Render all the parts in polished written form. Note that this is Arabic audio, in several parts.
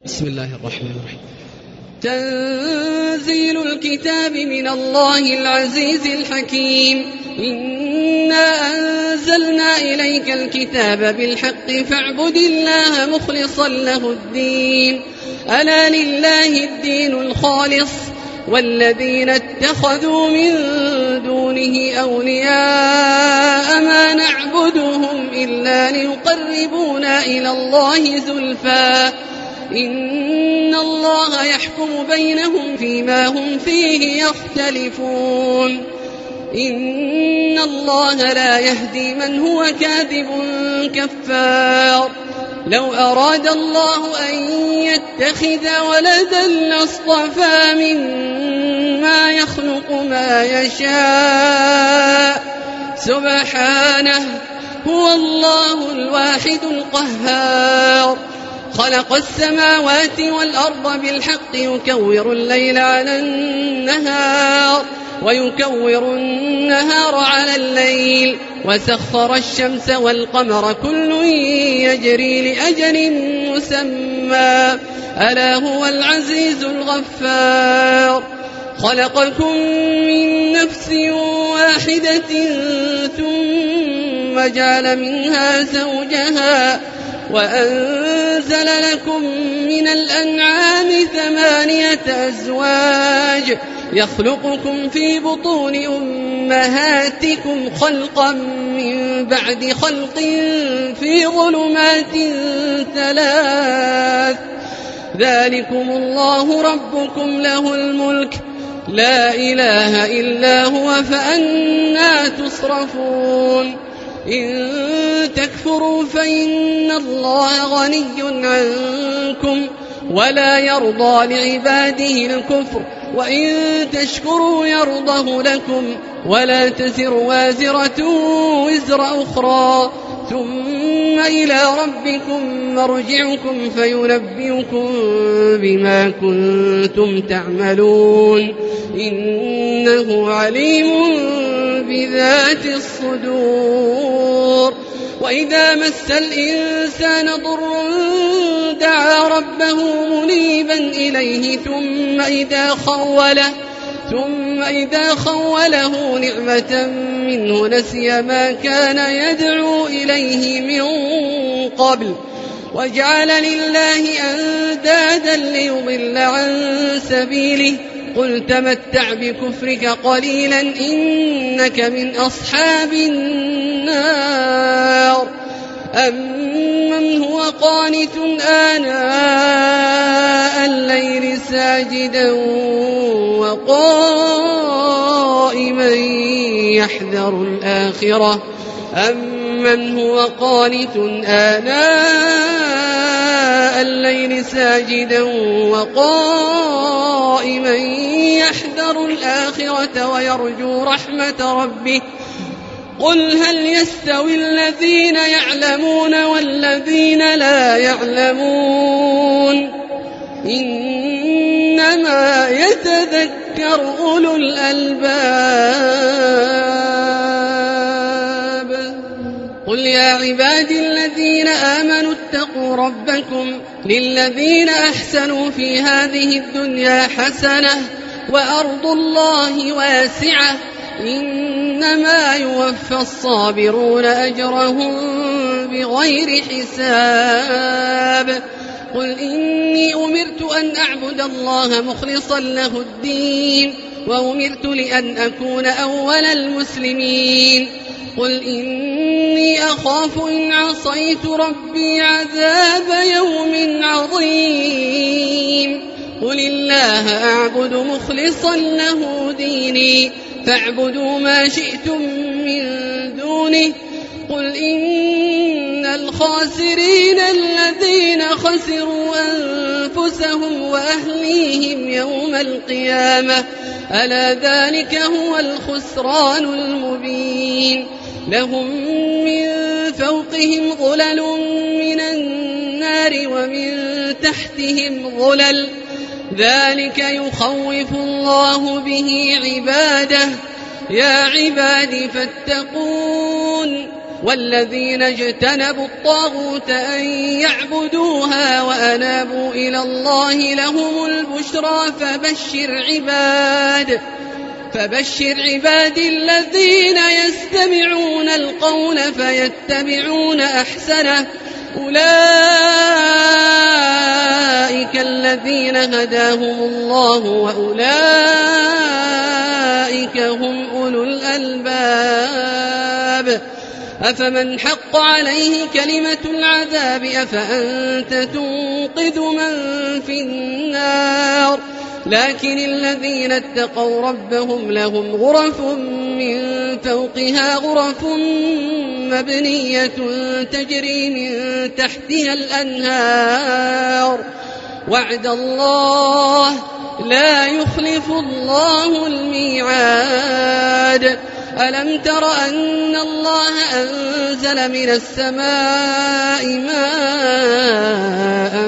بسم الله الرحمن الرحيم. تنزيل الكتاب من الله العزيز الحكيم. إنا أنزلنا إليك الكتاب بالحق فاعبد الله مخلصا له الدين. ألا لله الدين الخالص والذين اتخذوا من دونه أولياء ما نعبدهم إلا ليقربونا إلى الله زلفى إن الله يحكم بينهم فيما هم فيه يختلفون. إن الله لا يهدي من هو كاذب كفار. لو أراد الله أن يتخذ ولدا لاصطفى مما يخلق ما يشاء سبحانه هو الله الواحد القهار. خلق السماوات والأرض بالحق يكور الليل على النهار ويكور النهار على الليل وسخر الشمس والقمر كل يجري لأجل مسمى ألا هو العزيز الغفار. خلقكم من نفس واحدة ثم جعل منها زوجها وأنزل لكم من الأنعام 8 أزواج يخلقكم في بطون أمهاتكم خلقا من بعد خلق في ظلمات 3 ذلكم الله ربكم له الملك لا إله إلا هو فأنى تصرفون. إن تكفروا فإن الله غني عنكم ولا يرضى لعباده الكفر وإن تشكروا يرضه لكم ولا تزر وازرة وزر أخرى ثم إلى ربكم مرجعكم فينبئكم بما كنتم تعملون إنه عليم بذات الصدور. وإذا مس الإنسان ضر دعا ربه منيبا إليه ثم إذا خوله نعمة منه نسي ما كان يدعو إليه من قبل وجعل لله أندادا ليضل عن سبيله قل تمتع بكفرك قليلا إنك من أصحاب النار. أمن هو قانت آناء الليل ساجدا وقائما يحذر الآخرة أمن هو قانت آناء الليل ساجدا وقائما يحذر الآخرة ويرجو رحمة ربه قل هل يستوي الذين يعلمون والذين لا يعلمون إنما يتذكر أولو الألباب. قل يا عبادي الذين آمنوا اتقوا ربكم للذين أحسنوا في هذه الدنيا حسنة وأرض الله واسعة إنما يوفى الصابرون أجرهم بغير حساب. قل إني أمرت أن أعبد الله مخلصا له الدين وأمرت لأن أكون أول المسلمين. قل إني أخاف إن عصيت ربي عذاب يوم عظيم. قل الله أعبد مخلصا له ديني فاعبدوا ما شئتم من دونه. قل إن الخاسرين الذين خسروا أنفسهم وأهليهم يوم القيامة ألا ذلك هو الخسران المبين. لهم من فوقهم ظلل من النار ومن تحتهم ظلل ذلك يخوف الله به عباده. يا عبادي فاتقون والذين اجتنبوا الطاغوت أن يعبدوها وأنابوا إلى الله لهم البشرى فبشر عباد الذين يستمعون القول فيتبعون أحسنه أولئك الذين هداهم الله وأولئك هم أولو الألباب أفمن حق عليه كلمة العذاب أفأنت تنقذ من في النار لكن الذين اتقوا ربهم لهم غرف من فوقها غرف مبنية تجري من تحتها الأنهار وعد الله لا يخلف الله الميعاد ألم تر أن الله أنزل من السماء ماء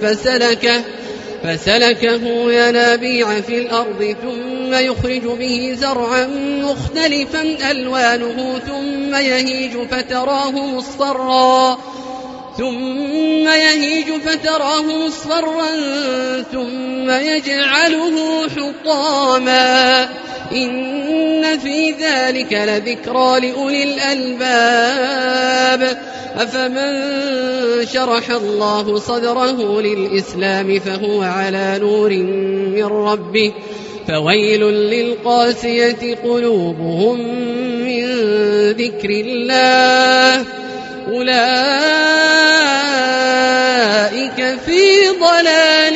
فسلكه ينابيع في الأرض ثم يخرج به زرعا مختلفا ألوانه ثم يهيج فتراه مصفرا ثم يجعله حطاما إن في ذلك لذكرى لأولي الألباب أفمن شرح الله صدره للإسلام فهو على نور من ربه فويل للقاسية قلوبهم من ذكر الله أولئك في ضلال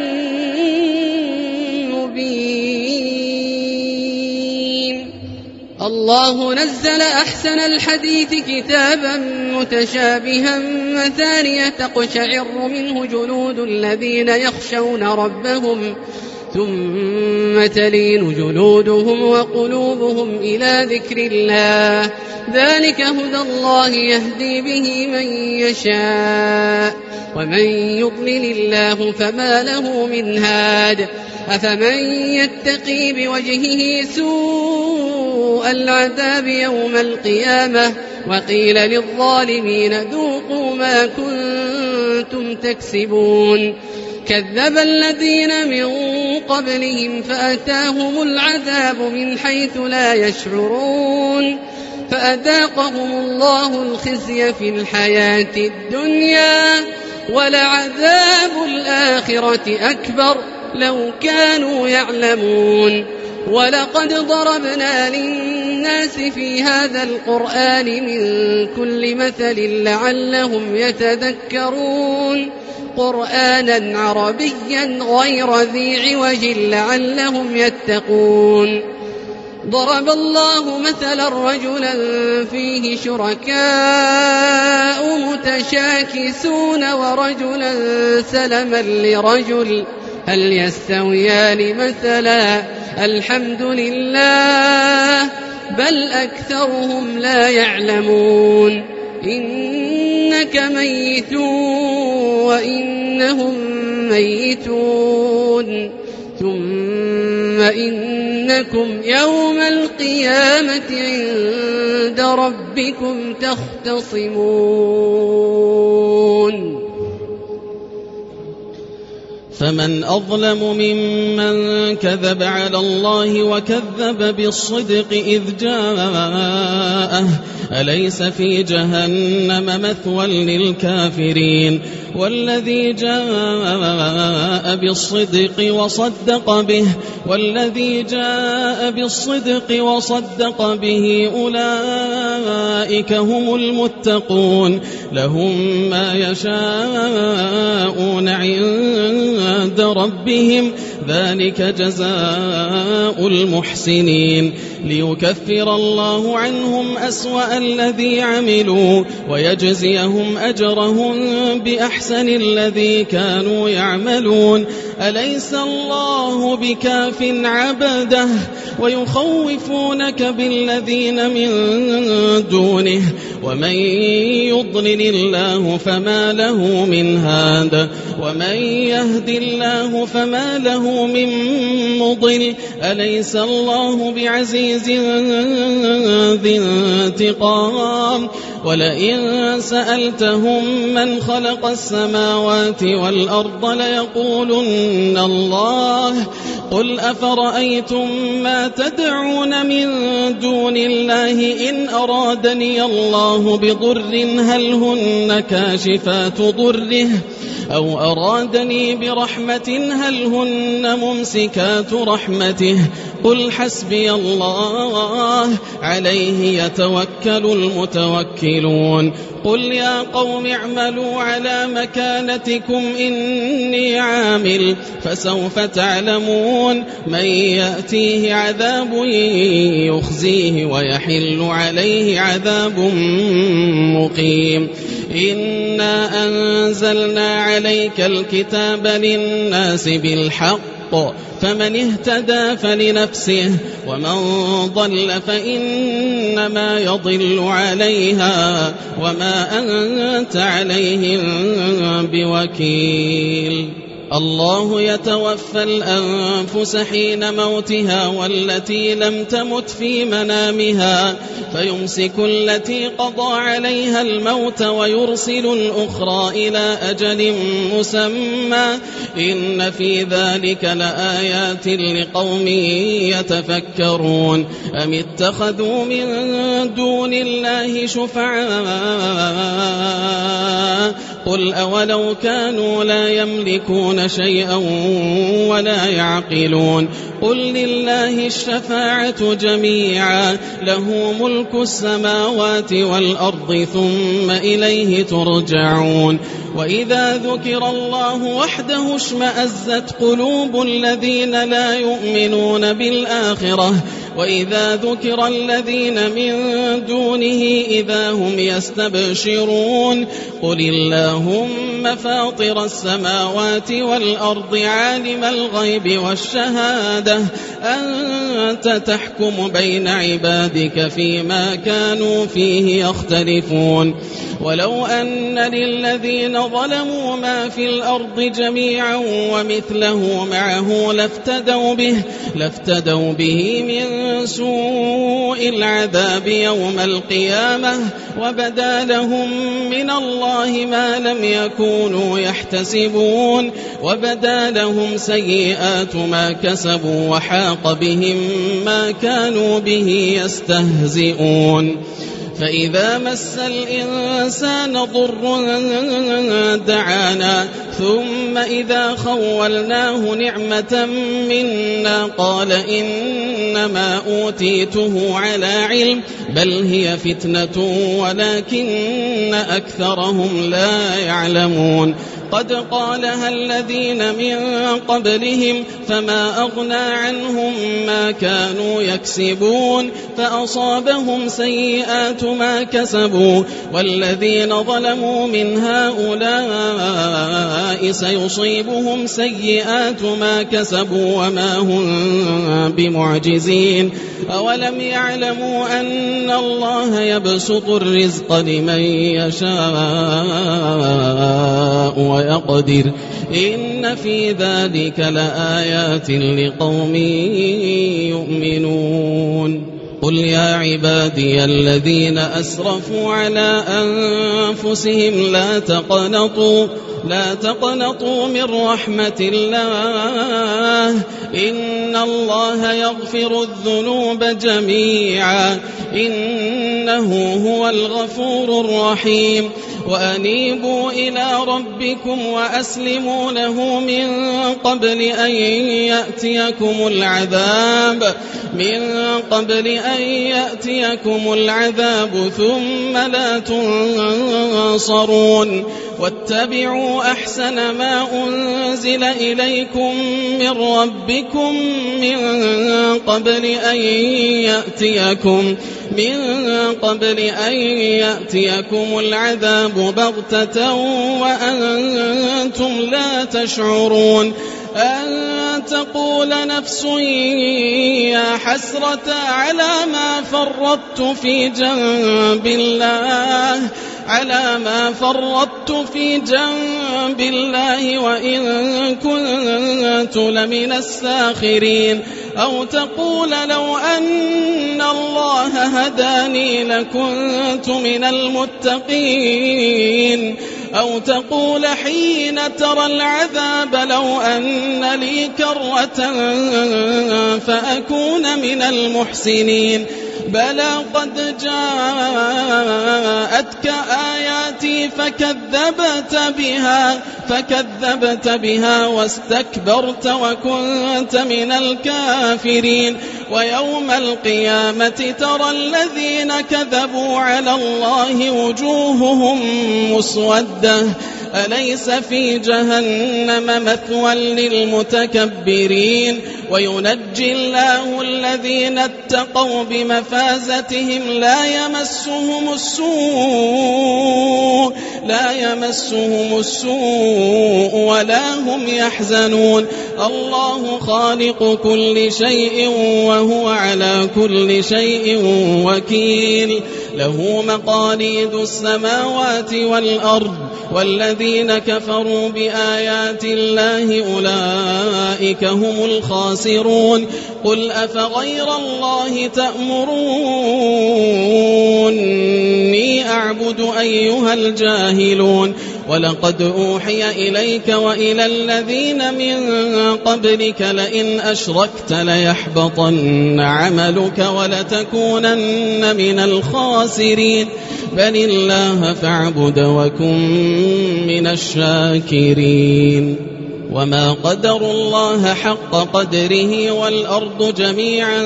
مبين. الله نزل أحسن الحديث كتابا متشابها مثانية تقشعر منه جلود الذين يخشون ربهم ثم تلين جلودهم وقلوبهم إلى ذكر الله ذلك هدى الله يهدي به من يشاء ومن يضلل الله فما له من هاد أفمن يتقي بوجهه سوء العذاب يوم القيامة وقيل للظالمين ذوقوا ما كنتم تكسبون كذب الذين من قبلهم فأتاهم العذاب من حيث لا يشعرون فأذاقهم الله الخزي في الحياة الدنيا ولعذاب الآخرة أكبر لو كانوا يعلمون ولقد ضربنا للناس في هذا القرآن من كل مثل لعلهم يتذكرون قرآنا عربيا غير ذي عوج لعلهم يتقون ضرب الله مثلا رجلا فيه شركاء متشاكسون ورجلا سلما لرجل هل يستويان مثلا الحمد لله بل أكثرهم لا يعلمون إنك ميت وإنهم ميتون ثم إنكم يوم القيامة عند ربكم تختصمون فمن أظلم ممن كذب على الله وكذب بالصدق إذ جاءه أليس في جهنم مثوى للكافرين والذي جاء بالصدق وصدق به أولئك هم المتقون لهم ما يشاءون عند ربهم ذلك جزاء المحسنين ليكفر الله عنهم أسوأ الذي عملوا ويجزيهم أجرهم بأحسن الذي كانوا يعملون أليس الله بكاف عبده ويخوفونك بالذين من دونه ومن يضلل الله فما له من هاد ومن يهد الله فما له من مضل أليس الله بعزيز ذي انتقام ولئن سألتهم من خلق السماوات والأرض ليقولن الله قل أفرأيتم ما تدعون من دون الله إن أرادني الله بضر هل هن كاشفات ضره أو أرادني برحمة هل هن ممسكات رحمته قل حسبي الله عليه يتوكل المتوكلون قل يا قوم اعملوا على مكانتكم إني عامل فسوف تعلمون من يأتيه عذاب يخزيه ويحل عليه عذاب مقيم إنا أنزلنا عليك الكتاب للناس بالحق فمن اهتدى فلنفسه ومن ضل فإنما يضل عليها وما أنت عليهم بوكيل الله يتوفى الأنفس حين موتها والتي لم تمت في منامها فيمسك التي قضى عليها الموت ويرسل الأخرى إلى أجل مسمى إن في ذلك لآيات لقوم يتفكرون أم اتخذوا من دون الله شفعاء قل أولو كانوا لا يملكون شيئا ولا يعقلون قل لله الشفاعة جميعا له ملك السماوات والأرض ثم إليه ترجعون وإذا ذكر الله وحده اشمأزت قلوب الذين لا يؤمنون بالآخرة وإذا ذكر الذين من دونه إذا هم يستبشرون قل اللهم فاطر السماوات والأرض عالم الغيب والشهادة أنت تحكم بين عبادك فيما كانوا فيه يختلفون ولو أن للذين ظلموا ما في الأرض جميعا ومثله معه لافتدوا به من سوء العذاب يوم القيامة وبدا لهم من الله ما لم يكونوا يحتسبون وبدا لهم سيئات ما كسبوا وحاق بهم ما كانوا به يستهزئون فإذا مس الإنسان ضر دعانا ثم إذا خولناه نعمة منا قال إنما أوتيته على علم بل هي فتنة ولكن أكثرهم لا يعلمون قد قالها الذين من قبلهم فما أغنى عنهم ما كانوا يكسبون فأصابهم سيئات ما كسبوا والذين ظلموا من هؤلاء سيصيبهم سيئات ما كسبوا وما هم بمعجزين أولم يعلموا أن الله يبسط الرزق لمن يشاء ويقدر إن في ذلك لآيات لقوم يؤمنون قل يا عبادي الذين أسرفوا على أنفسهم لا تقنطوا من رحمة الله إن الله يغفر الذنوب جميعا إنه هو الغفور الرحيم وأنيبوا إلى ربكم وأسلموا له من قبل أن يأتيكم العذاب ثم لا تنصرون واتبعوا أحسن ما أنزل إليكم من ربكم من قبل أن يأتيكم العذاب بغتة وأنتم لا تشعرون أن تقول نفس يا حسرة على ما فرطت في جنب الله وإن كنت لمن الساخرين أو تقول لو أن الله هداني لكنت من المتقين أو تقول حين ترى العذاب لو أن لي كرة فأكون من المحسنين بلى قد جاءتك آياتي فكذبت بها واستكبرت وكنت من الكافرين ويوم القيامة ترى الذين كذبوا على الله وجوههم مسودة أليس في جهنم مثوى للمتكبرين وينجي الله الذين اتقوا بمفازتهم لا يمسهم السوء ولا هم يحزنون الله خالق كل شيء وهو على كل شيء وكيل له مقاليد السماوات والأرض والذين كفروا بآيات الله أولئك هم الخاسرون قل أفغير الله تأمروني أعبد أيها الجاهلون ولقد أوحي إليك وإلى الذين من قبلك لئن أشركت ليحبطن عملك ولتكونن من الخاسرين بل الله فاعبد وكن من الشاكرين وما قدروا الله حق قدره والأرض جميعا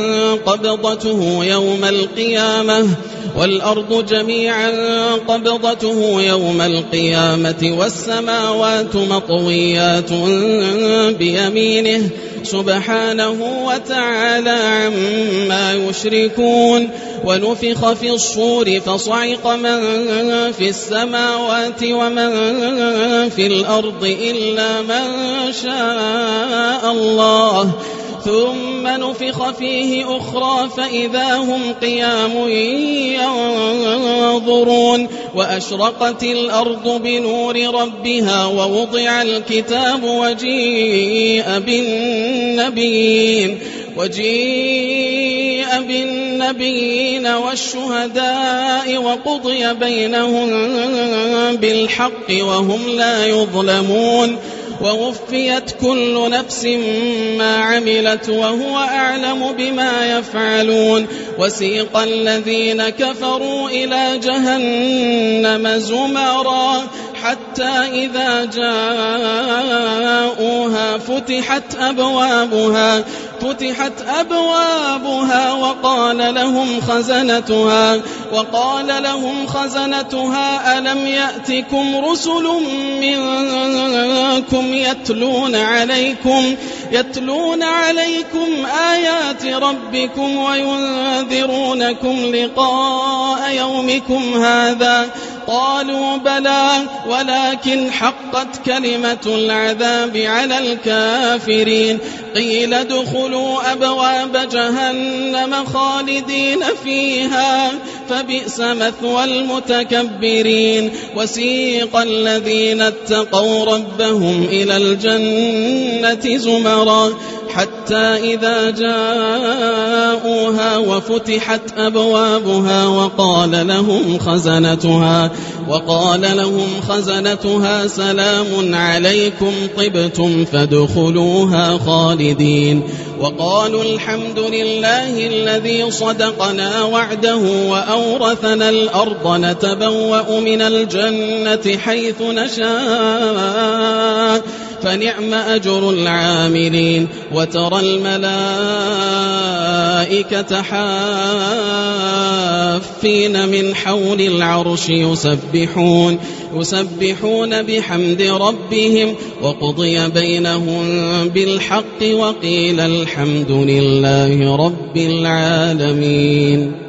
قبضته يوم القيامة والسماوات مطويات بيمينه سبحانه وتعالى عما يشركون ونفخ في الصور فصعق من في السماوات ومن في الأرض إلا من شاء الله ثم نفخ فيه أخرى فإذا هم قيام ينظرون وأشرقت الأرض بنور ربها ووضع الكتاب وجيء بالنبيين والشهداء وقضي بينهم بالحق وهم لا يظلمون ووفيت كل نفس ما عملت وهو أعلم بما يفعلون وسيق الذين كفروا إلى جهنم زمرا حتى إذا جاءوها فتحت أبوابها وقال لهم خزنتها ألم يأتكم رسل منكم يتلون عليكم آيات ربكم وينذرونكم لقاء يومكم هذا قالوا بلى ولكن حقت كلمة العذاب على الكافرين قيل ادخلوا أبواب جهنم خالدين فيها فبئس مثوى المتكبرين وسيق الذين اتقوا ربهم إلى الجنة زمرا حتى إذا جاءوها وفتحت أبوابها وقال لهم خزنتها سلام عليكم طبتم فادخلوها خالدين وقالوا الحمد لله الذي صدقنا وعده وأورثنا الأرض نتبوأ من الجنة حيث نشاء فنعم أجر العاملين وترى الملائكة حافين من حول العرش يسبحون بحمد ربهم وقضي بينهم بالحق وقيل الحمد لله رب العالمين.